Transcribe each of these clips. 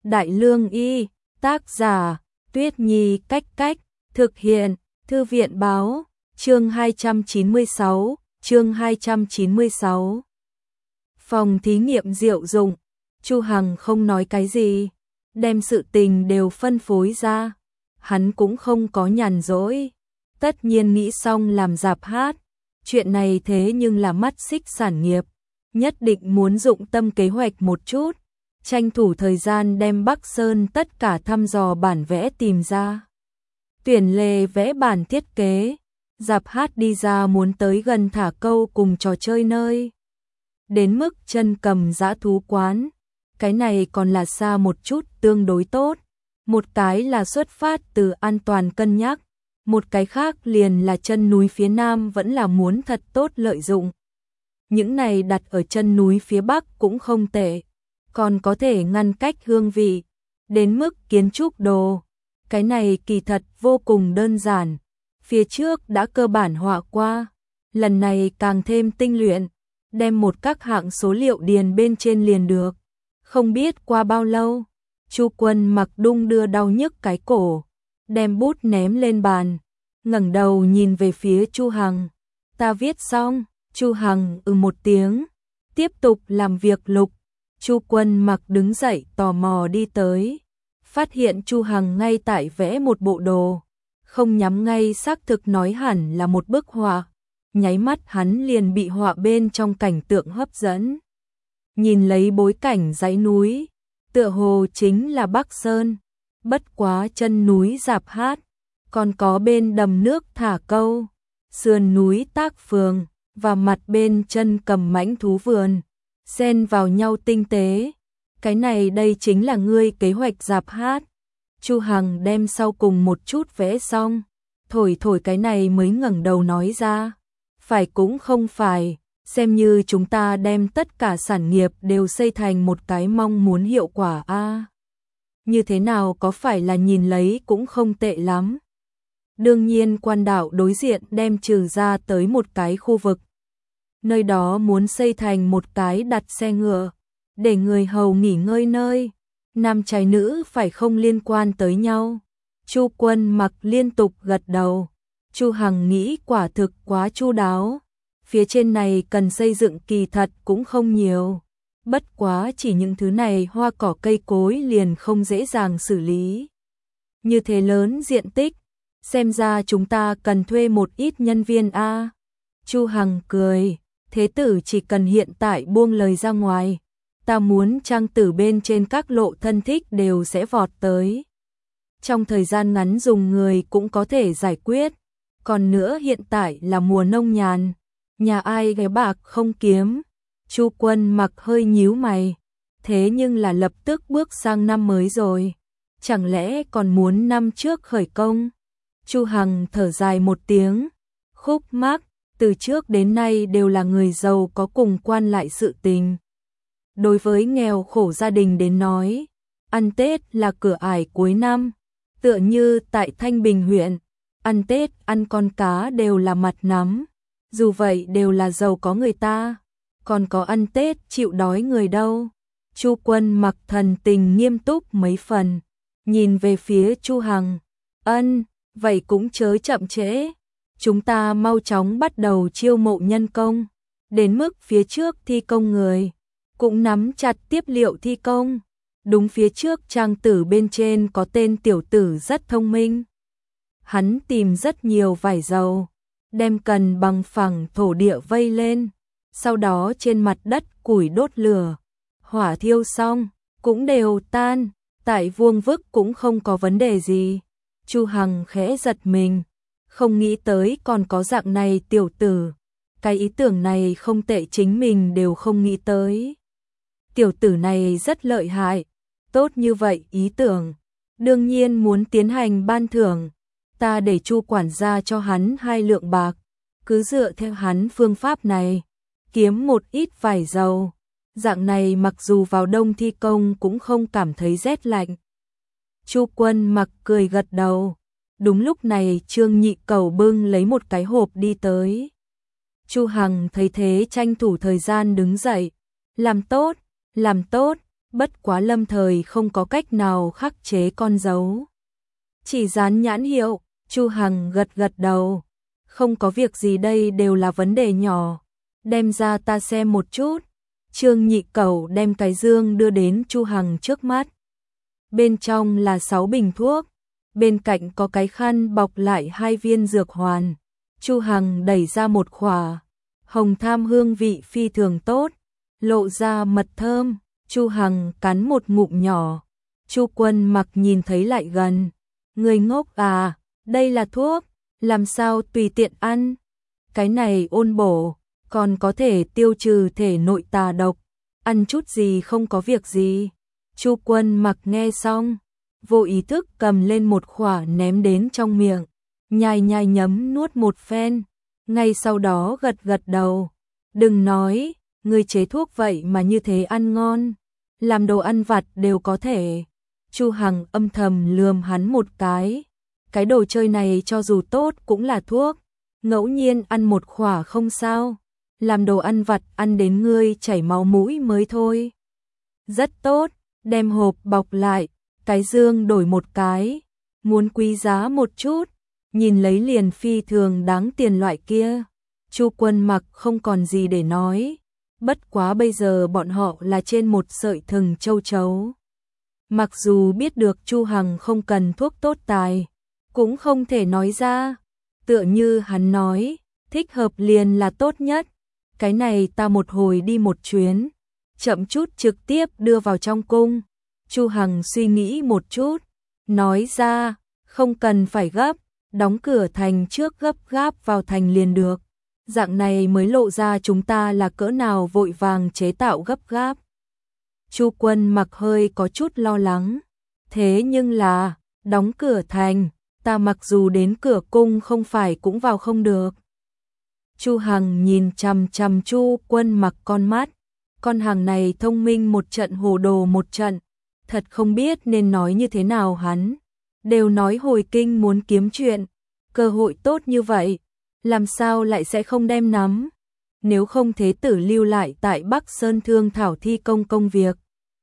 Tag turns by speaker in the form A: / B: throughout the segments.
A: Đại Lương Y, tác giả, Tuyết Nhi Cách Cách, thực hiện, Thư viện Báo, chương 296, chương 296. Phòng thí nghiệm diệu dụng, Chu Hằng không nói cái gì, đem sự tình đều phân phối ra. Hắn cũng không có nhàn rỗi, tất nhiên nghĩ xong làm rạp hát. Chuyện này thế nhưng là mắt xích sản nghiệp, nhất định muốn dụng tâm kế hoạch một chút, tranh thủ thời gian đem Bắc Sơn tất cả thăm dò bản vẽ tìm ra. Tuyển lề vẽ bản thiết kế, rạp hát đi ra muốn tới gần thả câu cùng trò chơi nơi. Đến mức chân cầm dã thú quán, cái này còn là xa một chút tương đối tốt. Một cái là xuất phát từ an toàn cân nhắc, một cái khác liền là chân núi phía Nam vẫn là muốn thật tốt lợi dụng. Những này đặt ở chân núi phía Bắc cũng không tệ, còn có thể ngăn cách hương vị. Đến mức kiến trúc đồ, cái này kỳ thật vô cùng đơn giản, phía trước đã cơ bản họa qua, lần này càng thêm tinh luyện, đem một các hạng số liệu điền bên trên liền được. Không biết qua bao lâu, Chu Quân Mặc đung đưa đau nhức cái cổ, đem bút ném lên bàn, ngẩng đầu nhìn về phía Chu Hằng. Ta viết xong. Chu Hằng một tiếng, tiếp tục làm việc lục. Chu Quân Mặc đứng dậy tò mò đi tới, phát hiện Chu Hằng ngay tại vẽ một bộ đồ, không nhắm ngay xác thực nói hẳn là một bức họa, nháy mắt hắn liền bị họa bên trong cảnh tượng hấp dẫn. Nhìn lấy bối cảnh dãy núi, tựa hồ chính là Bắc Sơn, bất quá chân núi rạp hát, còn có bên đầm nước thả câu, sườn núi tác phường, và mặt bên chân cầm mãnh thú vườn, xen vào nhau tinh tế. Cái này đây chính là ngươi kế hoạch rạp hát. Chu Hằng đem sau cùng một chút vẽ xong, thổi cái này mới ngẩng đầu nói ra. Phải cũng không phải, xem như chúng ta đem tất cả sản nghiệp đều xây thành một cái mong muốn hiệu quả a. Như thế nào có phải là nhìn lấy cũng không tệ lắm. Đương nhiên quan đảo đối diện đem trừ ra tới một cái khu vực. Nơi đó muốn xây thành một cái đặt xe ngựa, để người hầu nghỉ ngơi nơi. Nam trai nữ phải không liên quan tới nhau. Chu Quân Mặc liên tục gật đầu. Chu Hằng nghĩ quả thực quá chu đáo. Phía trên này cần xây dựng kỳ thật cũng không nhiều. Bất quá chỉ những thứ này hoa cỏ cây cối liền không dễ dàng xử lý. Như thế lớn diện tích, xem ra chúng ta cần thuê một ít nhân viên a. Chu Hằng cười, thế tử chỉ cần hiện tại buông lời ra ngoài, ta muốn trang tử bên trên các lộ thân thích đều sẽ vọt tới. Trong thời gian ngắn dùng người cũng có thể giải quyết, còn nữa hiện tại là mùa nông nhàn, nhà ai gái bạc không kiếm. Chu Quân Mặc hơi nhíu mày, thế nhưng là lập tức bước sang năm mới rồi, chẳng lẽ còn muốn năm trước khởi công? Chu Hằng thở dài một tiếng, khúc mắc, từ trước đến nay đều là người giàu có cùng quan lại sự tình. Đối với nghèo khổ gia đình đến nói, ăn Tết là cửa ải cuối năm, tựa như tại Thanh Bình huyện, ăn Tết ăn con cá đều là mặt nắm, dù vậy đều là giàu có người ta, còn có ăn Tết chịu đói người đâu. Chu Quân Mặc thần tình nghiêm túc mấy phần, nhìn về phía Chu Hằng, vậy cũng chớ chậm trễ, chúng ta mau chóng bắt đầu chiêu mộ nhân công, đến mức phía trước thi công người, cũng nắm chặt tiếp liệu thi công. Đúng, phía trước trang tử bên trên có tên tiểu tử rất thông minh. Hắn tìm rất nhiều vải dầu, đem cần bằng phẳng thổ địa vây lên, sau đó trên mặt đất củi đốt lửa, hỏa thiêu xong, cũng đều tan, tại vuông vức cũng không có vấn đề gì. Chu Hằng khẽ giật mình, không nghĩ tới còn có dạng này tiểu tử, cái ý tưởng này không tệ, chính mình đều không nghĩ tới. Tiểu tử này rất lợi hại, tốt như vậy ý tưởng, đương nhiên muốn tiến hành ban thưởng, ta để Chu quản gia cho hắn 2 lượng bạc, cứ dựa theo hắn phương pháp này, kiếm một ít vải dầu, dạng này mặc dù vào đông thi công cũng không cảm thấy rét lạnh. Chu Quân Mặc cười gật đầu. Đúng lúc này Trương Nhị Cầu bưng lấy một cái hộp đi tới. Chu Hằng thấy thế tranh thủ thời gian đứng dậy, làm tốt, bất quá lâm thời không có cách nào khắc chế con dấu. Chỉ dán nhãn hiệu, Chu Hằng gật gật đầu. Không có việc gì, đây đều là vấn đề nhỏ. Đem ra ta xem một chút. Trương Nhị Cẩu đem cái dương đưa đến Chu Hằng trước mắt. Bên trong là 6 bình thuốc, bên cạnh có cái khăn bọc lại 2 viên dược hoàn. Chu Hằng đẩy ra một khỏa, hồng tham hương vị phi thường tốt, lộ ra mật thơm. Chu Hằng cắn một ngụm nhỏ. Chu Quân Mặc nhìn thấy lại gần. Người ngốc à, đây là thuốc, làm sao tùy tiện ăn? Cái này ôn bổ, còn có thể tiêu trừ thể nội tà độc, ăn chút gì không có việc gì. Chu Quân Mặc nghe xong, vô ý thức cầm lên một khỏa ném đến trong miệng, nhai nhai nhấm nuốt một phen, ngay sau đó gật gật đầu. Đừng nói, người chế thuốc vậy mà như thế ăn ngon, làm đồ ăn vặt đều có thể. Chu Hằng âm thầm lườm hắn một cái đồ chơi này cho dù tốt cũng là thuốc, ngẫu nhiên ăn một khỏa không sao, làm đồ ăn vặt ăn đến ngươi chảy máu mũi mới thôi. Rất tốt, đem hộp bọc lại, cái dương đổi một cái, muốn quý giá một chút, nhìn lấy liền phi thường đáng tiền loại kia. Chu Quân Mặc không còn gì để nói, bất quá bây giờ bọn họ là trên một sợi thừng châu chấu. Mặc dù biết được Chu Hằng không cần thuốc tốt tài, cũng không thể nói ra, tựa như hắn nói, thích hợp liền là tốt nhất. Cái này ta một hồi đi một chuyến, chậm chút trực tiếp đưa vào trong cung. Chu Hằng suy nghĩ một chút, nói ra, không cần phải gấp, đóng cửa thành trước, gấp gáp vào thành liền được. Dạng này mới lộ ra chúng ta là cỡ nào vội vàng chế tạo gấp gáp. Chu Quân Mặc hơi có chút lo lắng, thế nhưng là, đóng cửa thành, ta mặc dù đến cửa cung không phải cũng vào không được. Chu Hằng nhìn chằm chằm Chu Quân Mặc con mắt, con hàng này thông minh một trận hồ đồ một trận, thật không biết nên nói như thế nào. Hắn đều nói hồi kinh muốn kiếm chuyện, cơ hội tốt như vậy, làm sao lại sẽ không đem nắm. Nếu không thế tử lưu lại tại Bắc Sơn Thương Thảo thi công việc,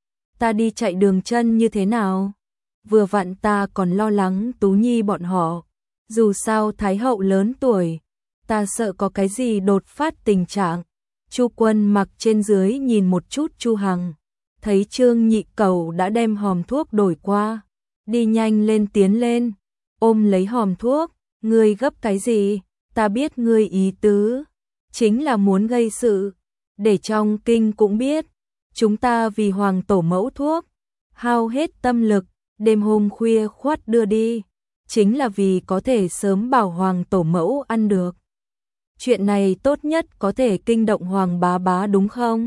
A: ta đi chạy đường chân như thế nào? Vừa vặn ta còn lo lắng Tú Nhi bọn họ, dù sao Thái hậu lớn tuổi, ta sợ có cái gì đột phát tình trạng. Chu Quân Mặc trên dưới nhìn một chút Chu Hằng, thấy Trương Nhị Cẩu đã đem hòm thuốc đổi qua, đi nhanh lên tiến lên, ôm lấy hòm thuốc. Ngươi gấp cái gì? Ta biết ngươi ý tứ, chính là muốn gây sự, để trong kinh cũng biết, chúng ta vì hoàng tổ mẫu thuốc, hao hết tâm lực, đêm hôm khuya khoắt đưa đi, chính là vì có thể sớm bảo hoàng tổ mẫu ăn được. Chuyện này tốt nhất có thể kinh động hoàng bá bá đúng không?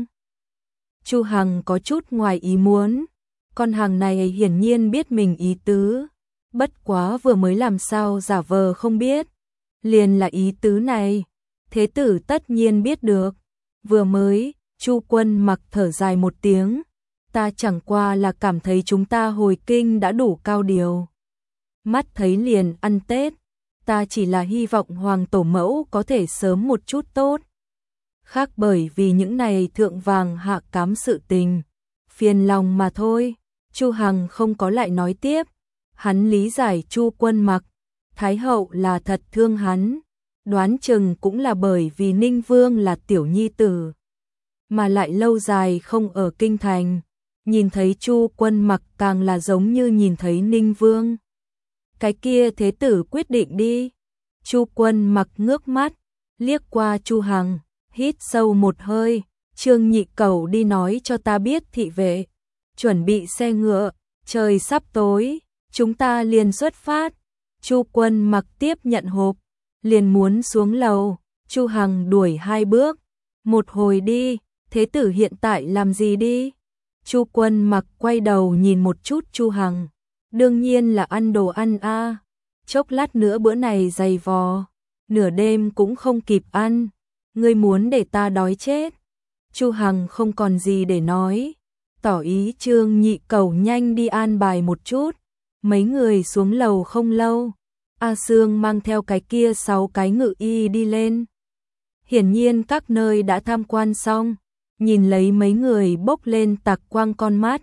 A: Chu Hằng có chút ngoài ý muốn, con hàng này hiển nhiên biết mình ý tứ, bất quá vừa mới làm sao giả vờ không biết, liền là ý tứ này, thế tử tất nhiên biết được. Vừa mới, Chu Quân Mặc thở dài một tiếng, ta chẳng qua là cảm thấy chúng ta hồi kinh đã đủ cao điều, mắt thấy liền ăn Tết, ta chỉ là hy vọng hoàng tổ mẫu có thể sớm một chút tốt. Khác bởi vì những này thượng vàng hạ cám sự tình, phiền lòng mà thôi. Chu Hằng không có lại nói tiếp, hắn lý giải Chu Quân Mặc, Thái hậu là thật thương hắn, đoán chừng cũng là bởi vì Ninh Vương là tiểu nhi tử, mà lại lâu dài không ở kinh thành, nhìn thấy Chu Quân Mặc càng là giống như nhìn thấy Ninh Vương. Cái kia thế tử quyết định đi. Chu Quân Mặc ngước mắt, liếc qua Chu Hằng, hít sâu một hơi, Trương Nhị Cẩu đi nói cho ta biết thị vệ, chuẩn bị xe ngựa, trời sắp tối, chúng ta liền xuất phát. Chu Quân Mặc tiếp nhận hộp, liền muốn xuống lầu, Chu Hằng đuổi 2 bước, một hồi đi, thế tử hiện tại làm gì đi? Chu Quân Mặc quay đầu nhìn một chút Chu Hằng, đương nhiên là ăn đồ ăn a, chốc lát nữa bữa này dày vò, nửa đêm cũng không kịp ăn, ngươi muốn để ta đói chết. Chu Hằng không còn gì để nói, tỏ ý Trương Nhị Cẩu nhanh đi an bài một chút. Mấy người xuống lầu không lâu, A Sương mang theo cái kia 6 cái ngự y đi lên. Hiển nhiên các nơi đã tham quan xong, nhìn lấy mấy người bốc lên tạc quang con mắt,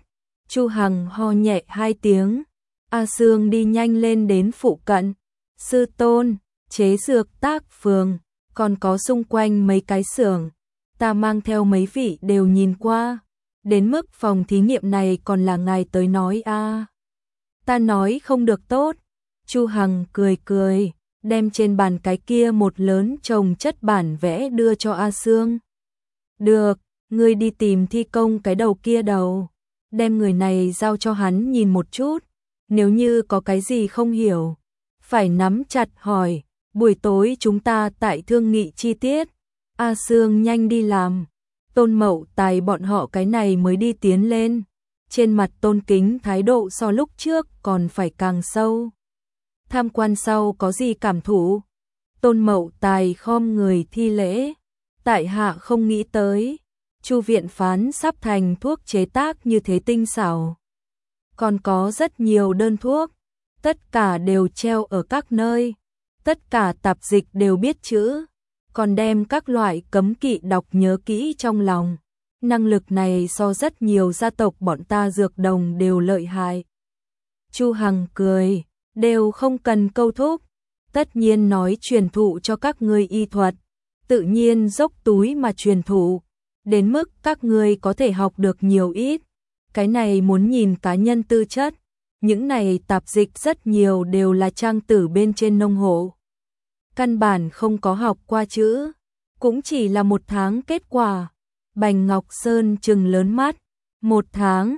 A: Chu Hằng ho nhẹ 2 tiếng. A Sương đi nhanh lên đến phụ cận. Sư tôn, chế dược tác phường, còn có xung quanh mấy cái xưởng. Ta mang theo mấy vị đều nhìn qua. Đến mức phòng thí nghiệm này còn là ngài tới nói a. Ta nói không được tốt. Chu Hằng cười cười, đem trên bàn cái kia một lớn chồng chất bản vẽ đưa cho A Sương. Được, ngươi đi tìm thi công cái đầu kia đầu. Đem người này giao cho hắn nhìn một chút. Nếu như có cái gì không hiểu, phải nắm chặt hỏi. Buổi tối chúng ta tại thương nghị chi tiết. A Sương nhanh đi làm. Tôn Mậu Tài bọn họ cái này mới đi tiến lên. Trên mặt tôn kính thái độ so lúc trước còn phải càng sâu. Tham quan sau có gì cảm thụ? Tôn Mậu Tài khom người thi lễ. Tại hạ không nghĩ tới. Chu viện phán sắp thành thuốc chế tác như thế tinh xảo. Còn có rất nhiều đơn thuốc. Tất cả đều treo ở các nơi. Tất cả tạp dịch đều biết chữ. Còn đem các loại cấm kỵ đọc nhớ kỹ trong lòng. Năng lực này so rất nhiều gia tộc bọn ta dược đồng đều lợi hại. Chu Hằng cười, đều không cần câu thúc. Tất nhiên nói truyền thụ cho các ngươi y thuật. Tự nhiên dốc túi mà truyền thụ. Đến mức các ngươi có thể học được nhiều ít. Cái này muốn nhìn cá nhân tư chất. Những này tạp dịch rất nhiều đều là trang tử bên trên nông hộ. Căn bản không có học qua chữ. Cũng chỉ là 1 tháng kết quả. Bành Ngọc Sơn trừng lớn mắt. 1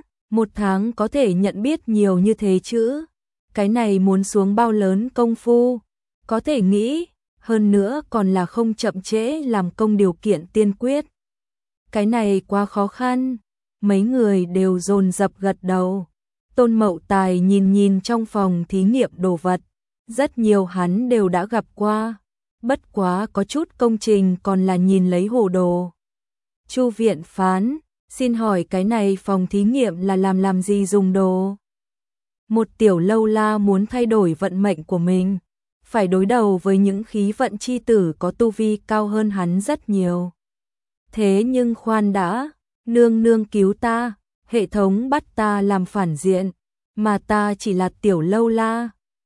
A: tháng có thể nhận biết nhiều như thế chữ. Cái này muốn xuống bao lớn công phu. Có thể nghĩ, hơn nữa còn là không chậm trễ làm công điều kiện tiên quyết. Cái này quá khó khăn. Mấy người đều dồn dập gật đầu. Tôn Mậu Tài nhìn trong phòng thí nghiệm đồ vật. Rất nhiều hắn đều đã gặp qua. Bất quá có chút công trình còn là nhìn lấy hồ đồ. Chu viện phán, xin hỏi cái này phòng thí nghiệm là làm gì dùng đồ? Một tiểu lâu la muốn thay đổi vận mệnh của mình. Phải đối đầu với những khí vận chi tử có tu vi cao hơn hắn rất nhiều. Thế nhưng khoan đã, nương nương cứu ta, hệ thống bắt ta làm phản diện, mà ta chỉ là tiểu lâu la.